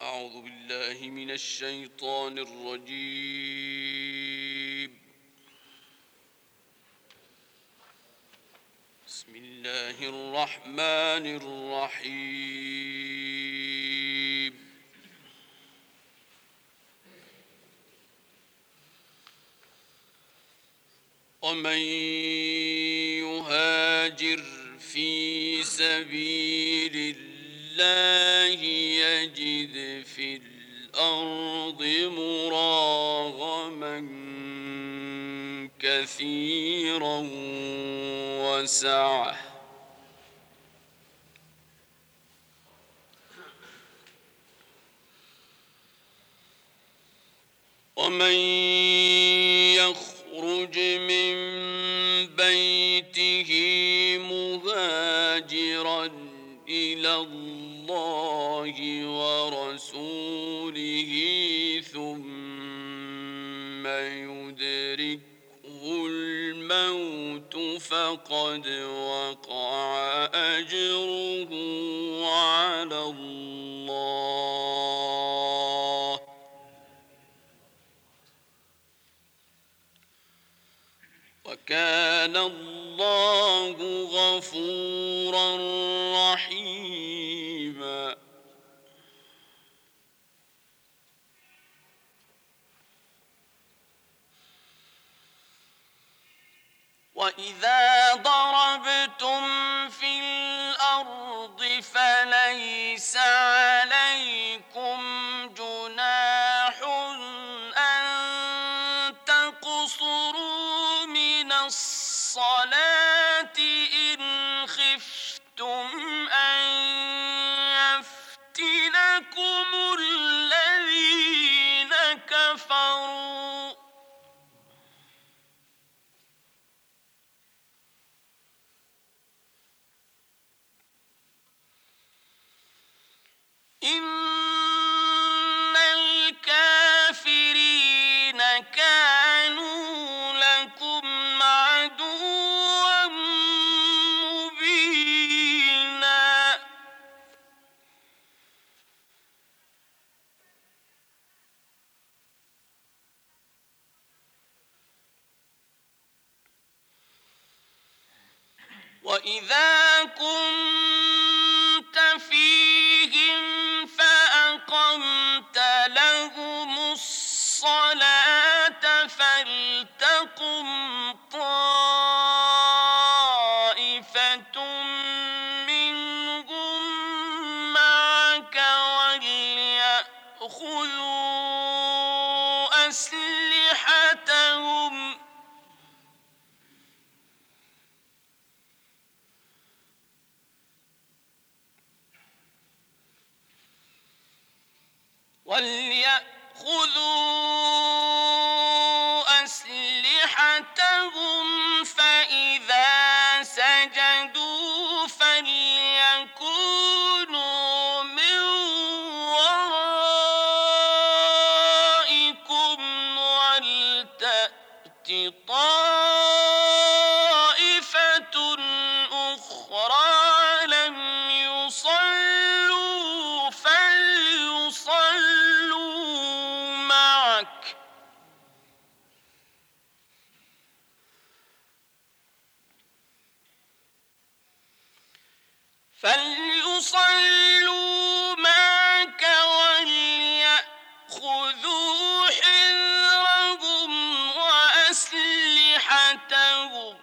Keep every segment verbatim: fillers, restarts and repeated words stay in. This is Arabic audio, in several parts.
أعوذ بالله من الشيطان الرجيم. بسم الله الرحمن الرحيم. ومن يهاجر في سبيل الله يجد في الأرض مراغما كثيرا وسعة ومن يخرج من بيته مهاجرا إلى الله ورسوله ثم يدركه الموت فقد وقع أجره على الله وكان الله غفورا رحيما. وإذا ضربتم في الأرض فليس عليكم جناح أن تقصروا من الصلاة إن خفتم أن يفتنكم الذين كفروا إن الكافرين كانوا لكم عدوا مبينا. وإذا كنت فيهم فأقمت لهم الصلاة فلتقم طائفة منهم معك وليأخذوا أسلحتهم وليأخذوا أسلحتهم فإذا سجدوا فليكونوا من ورائكم ولتأت طائفة أخرى لم يصلوا فليصلوا معك فليصلوا معك وليأخذوا حذرهم وأسلحتهم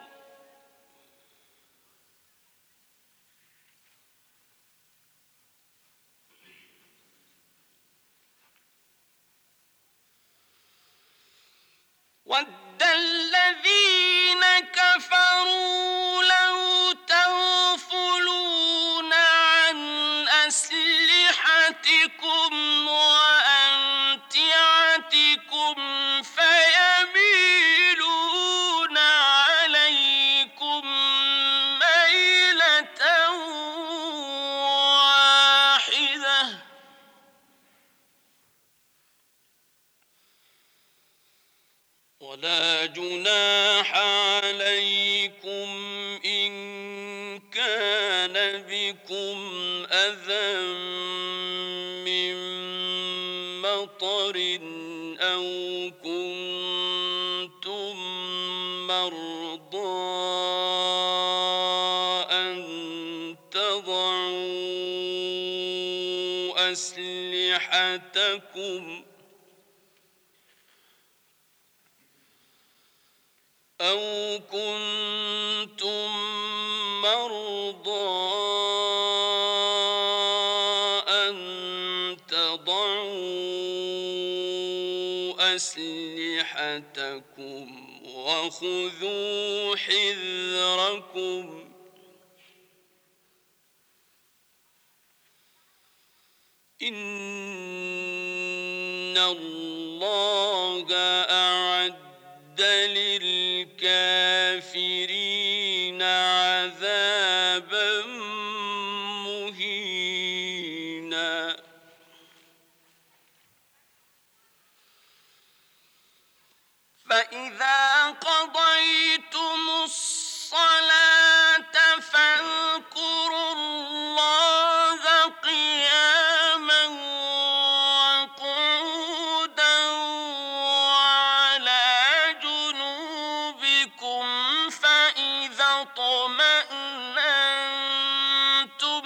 ود الذين كفروا لو تغفلون عن أسلحتكم وأمتعتكم فيميلون عليكم ميلة واحدة ولا جناح عليكم إن كان بكم أذى من مطر أو كنتم مرضى أن تضعوا أسلحتكم أو كنتم مرضى أن تضعوا أسلحتكم وخذوا حذركم إن الله أعد للكافرين عذابا مهينا فإذا قضيتم الصلاة فاذكروا الله قياما وقعودا وعلى جنوبكم فإذا اطمأننتم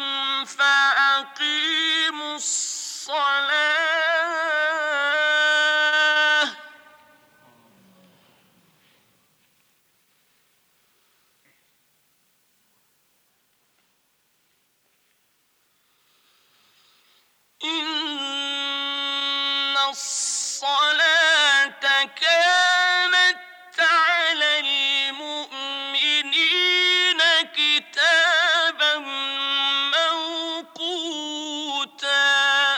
فأقيموا الصلاة إن الصلاة كانت على المؤمنين كتابا موقوتا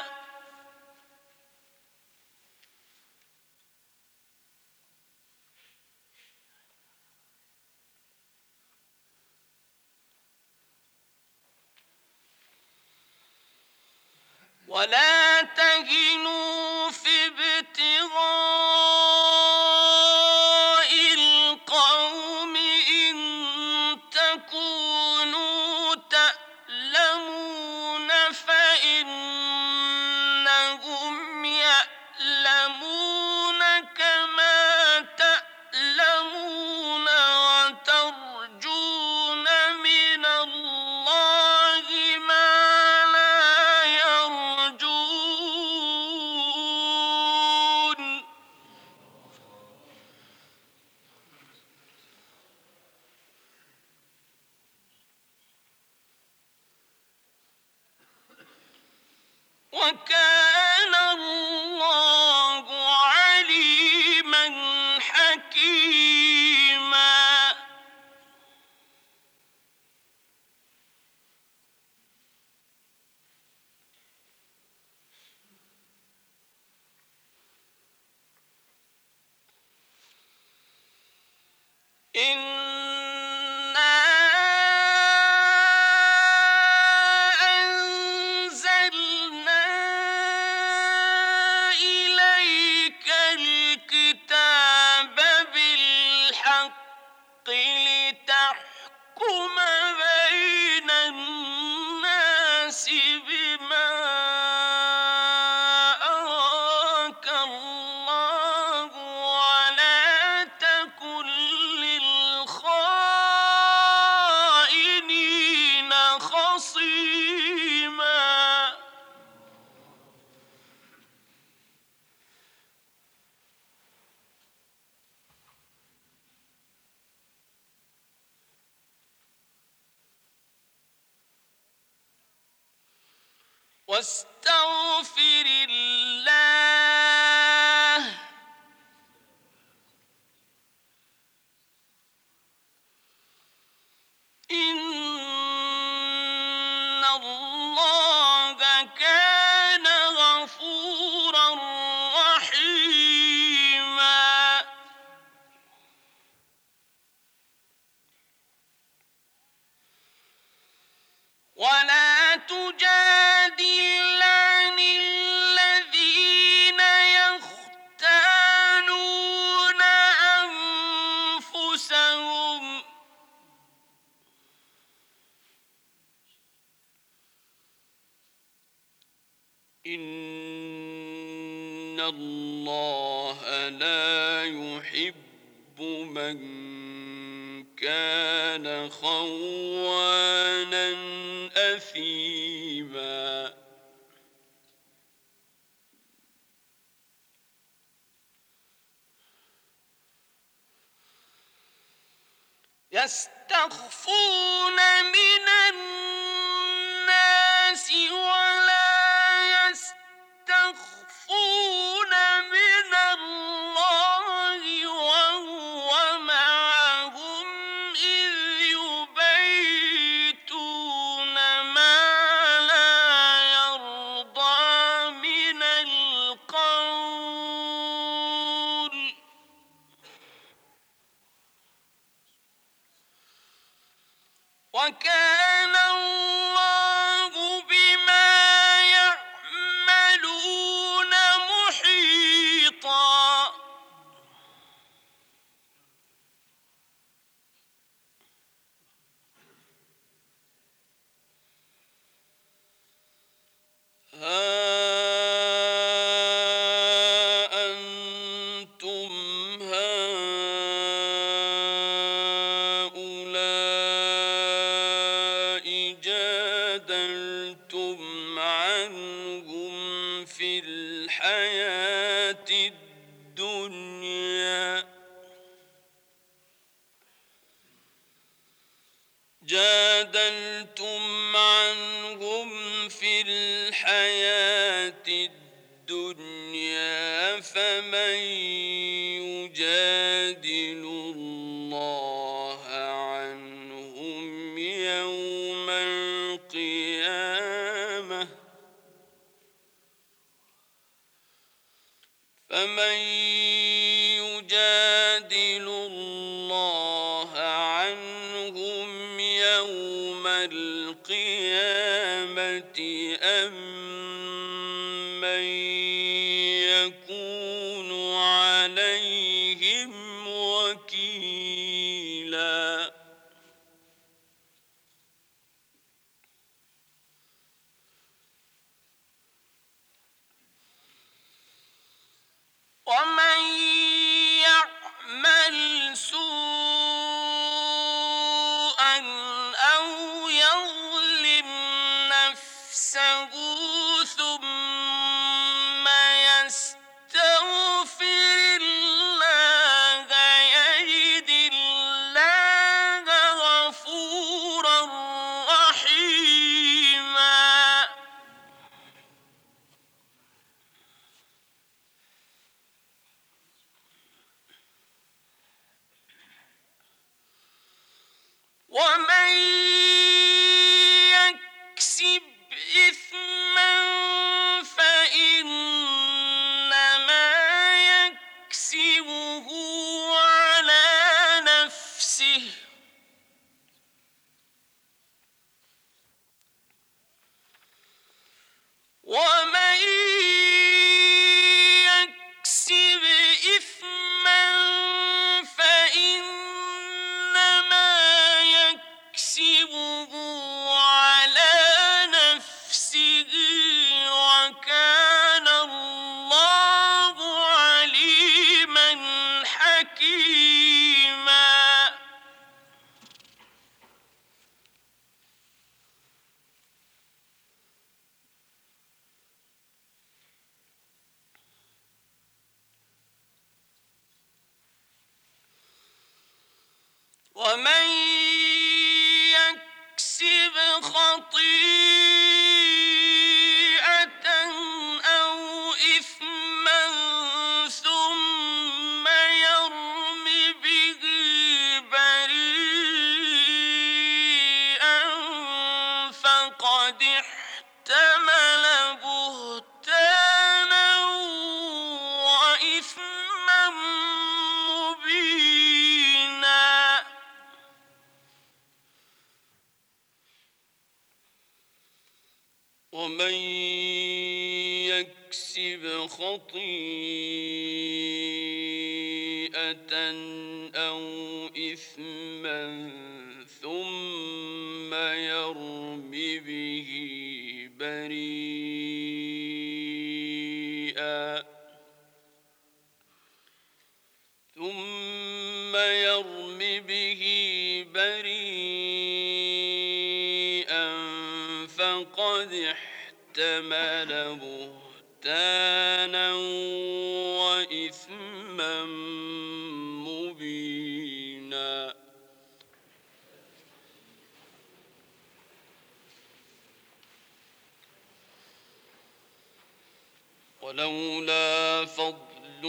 ولا تهنوا في ابتغاء القوم إن تكونوا تألمون فإنهم يألمون كما تألمون وترجون من الله ما لا يرجون وكان الله عليما حكيما إنا أنزلنا إليك الكتاب بالحق لتحكم بين الناس بما أراك الله ولا تكن للخائنين خصيما واستغفر الله إن الله كان غفورا رحيما ولا تجادل عن الذين يختانون أنفسهم إن إن الله لا يحب من كان خوانا أثيما يستخفون من الناس ولا يستخفون من الله وهو معهم إذ يبيتون ما لا يرضى من القول وكان الله بما يعملون محيطا ها أنتم هؤلاء جادلتم عنهم في الحياة الدنيا جادلتم عنهم في الحياة الدنيا فمن يجادل الله عنهم يوم القيامة فمن يجادل الله عنهم يوم القيامة أم من يكون عليهم وكيلا ومن يعمل سوءا أو يظلم نفسه ثم يستغفر الله يجد الله غفورا رحيما ومن يكسب إثما فإنما يكسبه على نفسه ومن يكسب إثما فإنما يكسبه على نفسه وكان الله عليما حكيما ومن يكسب خطيئة أو إثما ثم يرم به بريئا فقد احتمل بهتانا وإثما مبينا ومن يكسب خطيئة أو إثما ثم يرم به بريئا فقد احتمل بهتانا وإثما مبينا. ولولا فضل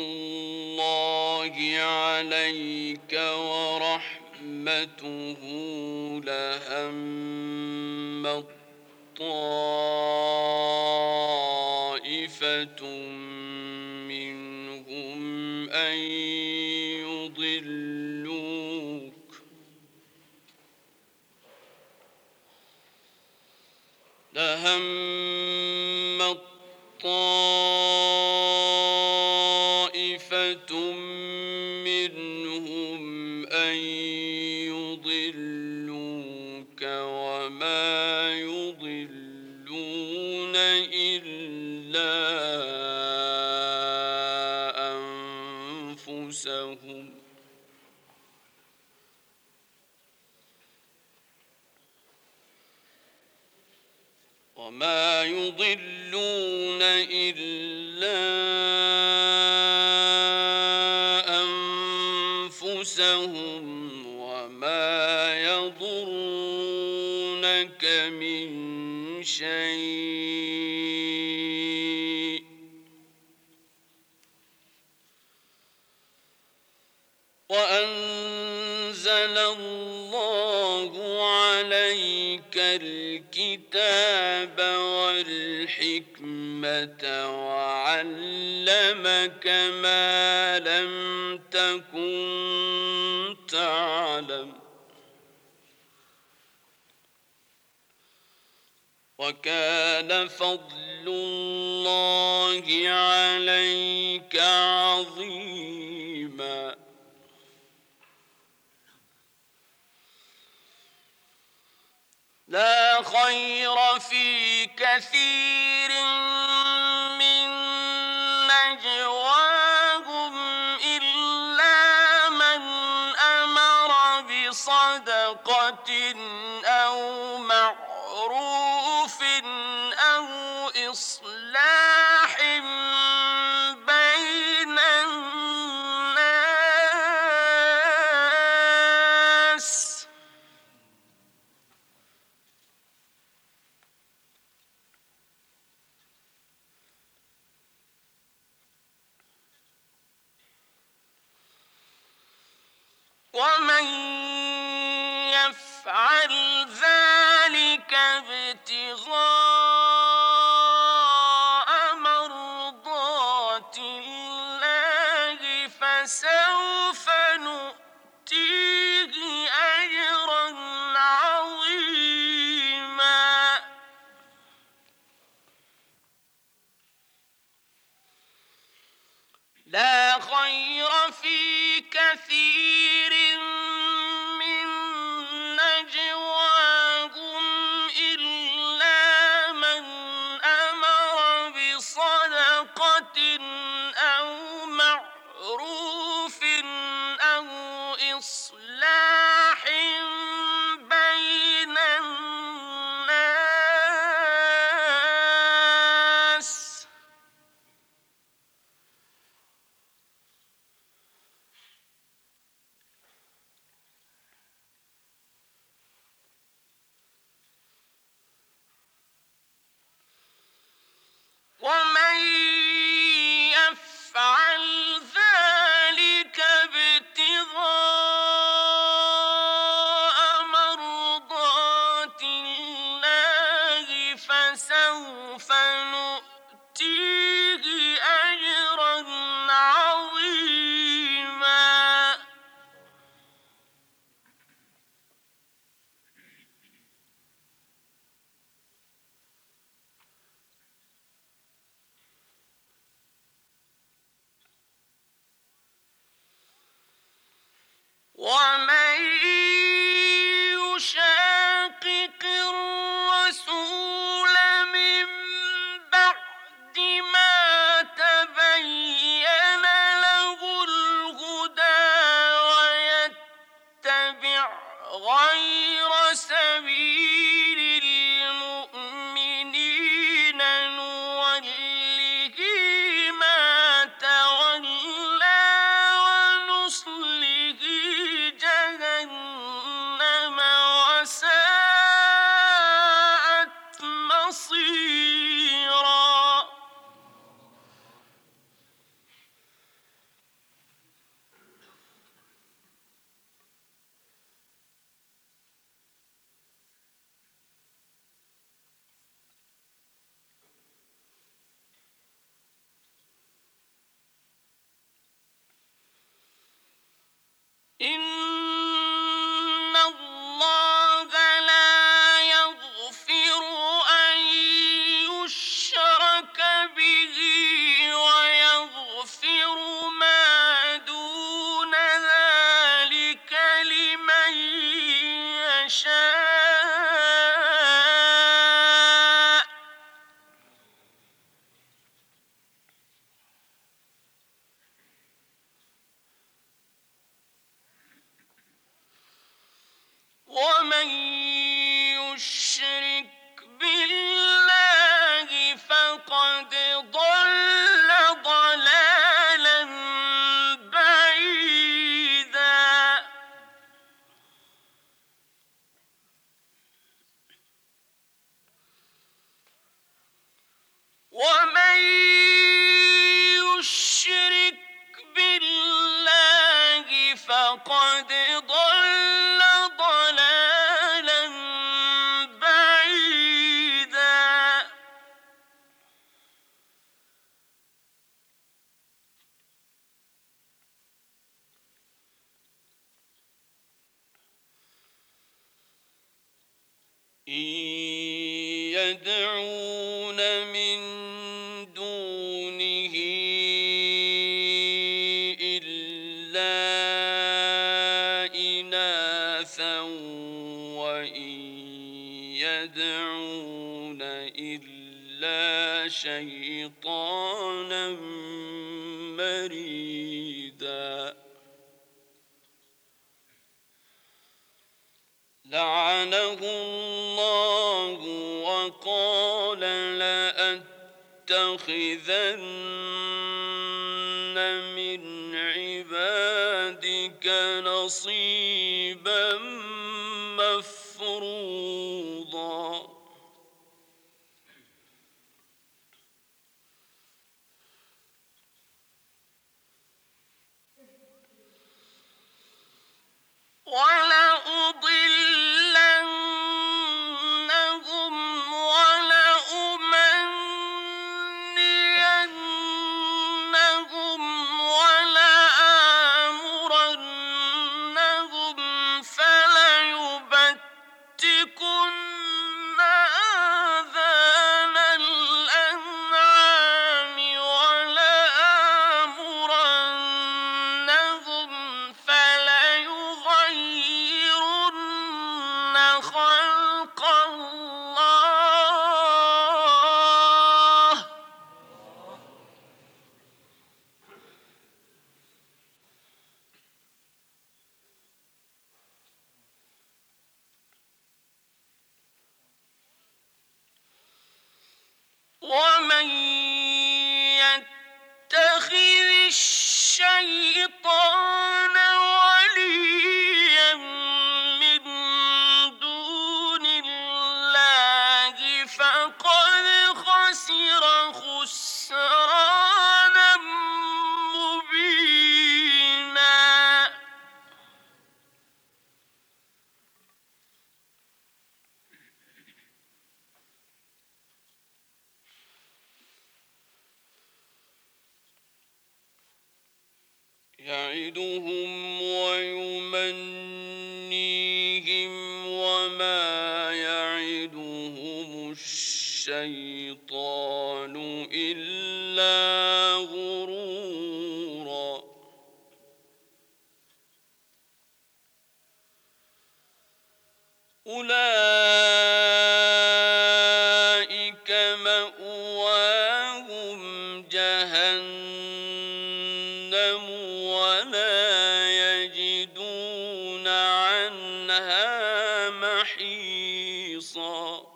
الله عليك ورحمته لهم طائفة منهم أن يضلوك لهم طائفة منهم أن يضلوك وما يضلون إلا أنفسهم وما يضلون إلا أنفسهم وما يضرونك من شيء وأنزل الله عليك الكتاب والحكمة وعلمك ما لم تكن تعلم وكان فضل الله عليك عظيما. لا خير في كثير من نجواهم إلا من أمر بصدقة أو معروف أو إصلاح بين الناس ومن يفعل ذلك ابتغاء مرضات الله فسوف نؤتيه أجرا عظيما. لا خير في كثير من نجواهم إلا من أمر بصدقة أو معروف أو إصلاح بين الناس إن الله لا يغفر أن يشرك به ويغفر ما دون ذلك لمن يشاء. ومن يشرك بالله فقد ضل ضلالا بعيدا. ومن يشرك بالله فقد ضل ضلالا بعيدا. إن يدعون من دونه إلا إناثا وإن يدعون إلا شيطانا مريدا. لعنه الله وقال لأتخذن من عبادك نصيبا مفروضا. ولأضلنهم ولأمنينهم ولآمرنهم فليبتكن آذان الأنعام ولآمرنهم فليغيرن خلق الله. ومن يتخذ الشيطان وليا من دون الله فقد خسر خسرانا مبينا. يعدهم ويمنيهم وما يعدهم الشيطان إلا غرورا. أولئك مأواهم جهنم ولا يجدون عنها محيصا.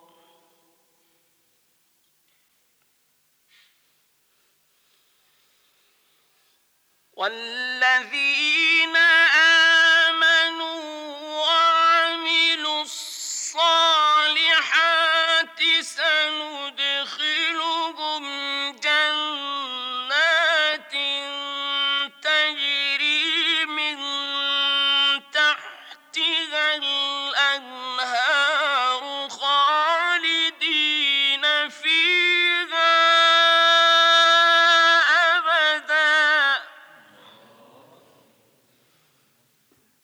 والذين آمنوا وعملوا الصالحات سندخلهم جنات تجري من تحتها الأنهار خالدين فيها أبدا.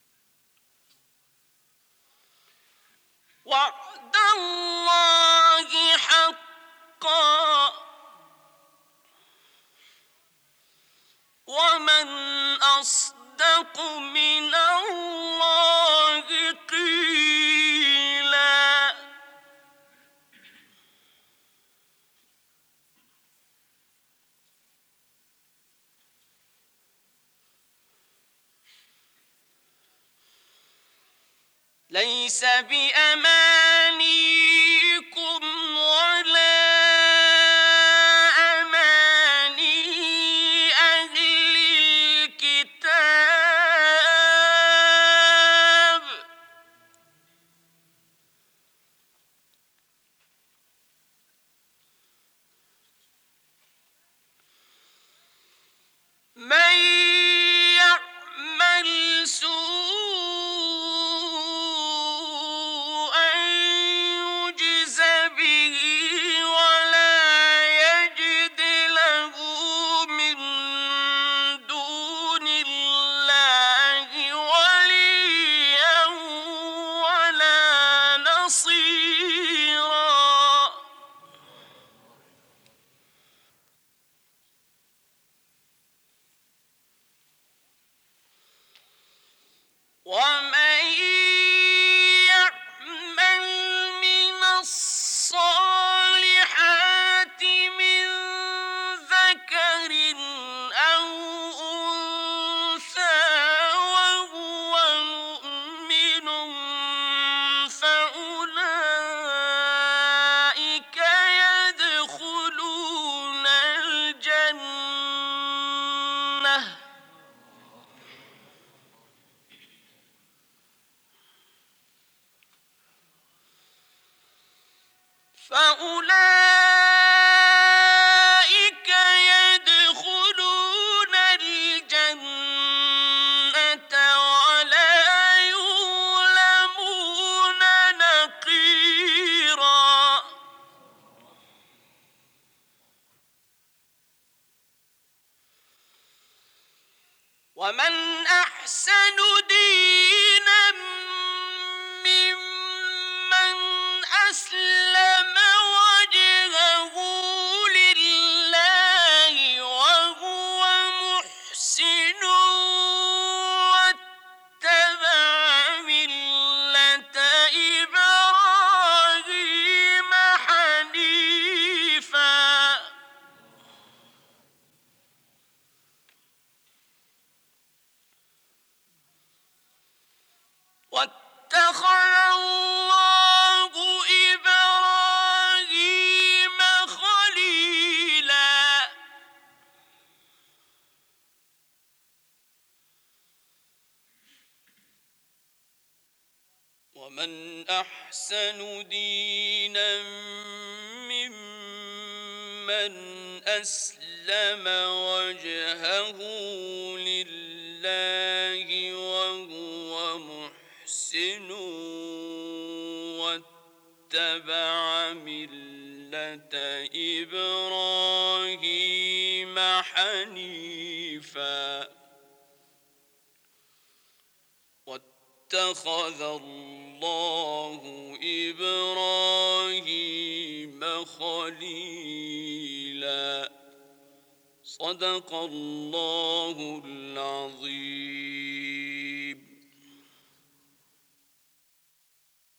ليس بأمانيكم ولا أماني أهل الكتاب من يعمل سوءا يجز به ولا يجد له من دون الله وليا ولا نصيرا ومن يعمل من الصالحات من ذكر أو أنثى وهو مؤمن فأولئك يدخلون الجنة فأولئك يدخلون الجنة ولا يظلمون نقيرا ومن أحسن دينا ممن أسلم وجهه لله وهو محسن واتبع ملة إبراهيم حنيفا واتخذ الله إبراهيم خليلا ومن أحسن دينا ممن أسلم وجهه لله وهو محسن واتبع ملة إبراهيم حنيفا واتخذ الله إبراهيم خليلا صدق الله العظيم.